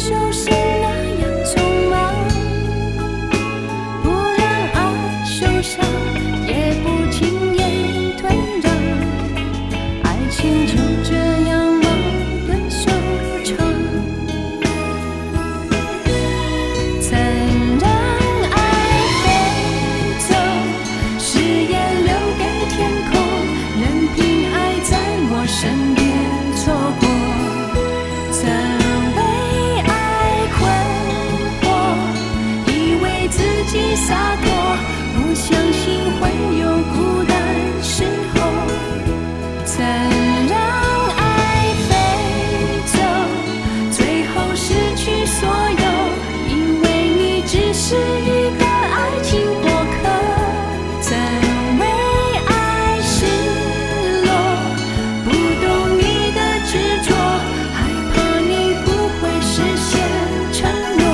手是那样匆忙，不让爱受伤，也不轻言退让，爱情就这样矛盾收场，曾让爱飞走，誓言留给天空，任凭爱在我身边错过，曾为爱困惑，以为自己洒脱，不相信会有孤单时候，曾让爱飞走，最后失去所有，因为你只是一个爱情过客，曾为爱失落，不懂你的执着，害怕你不会实现承诺。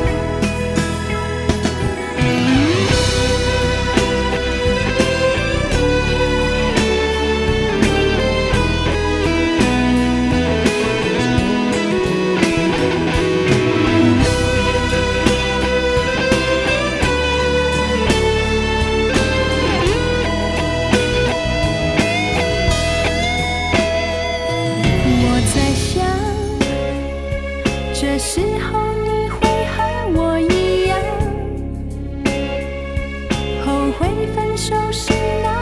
我在想，这时候你会和我一样，后悔分手是那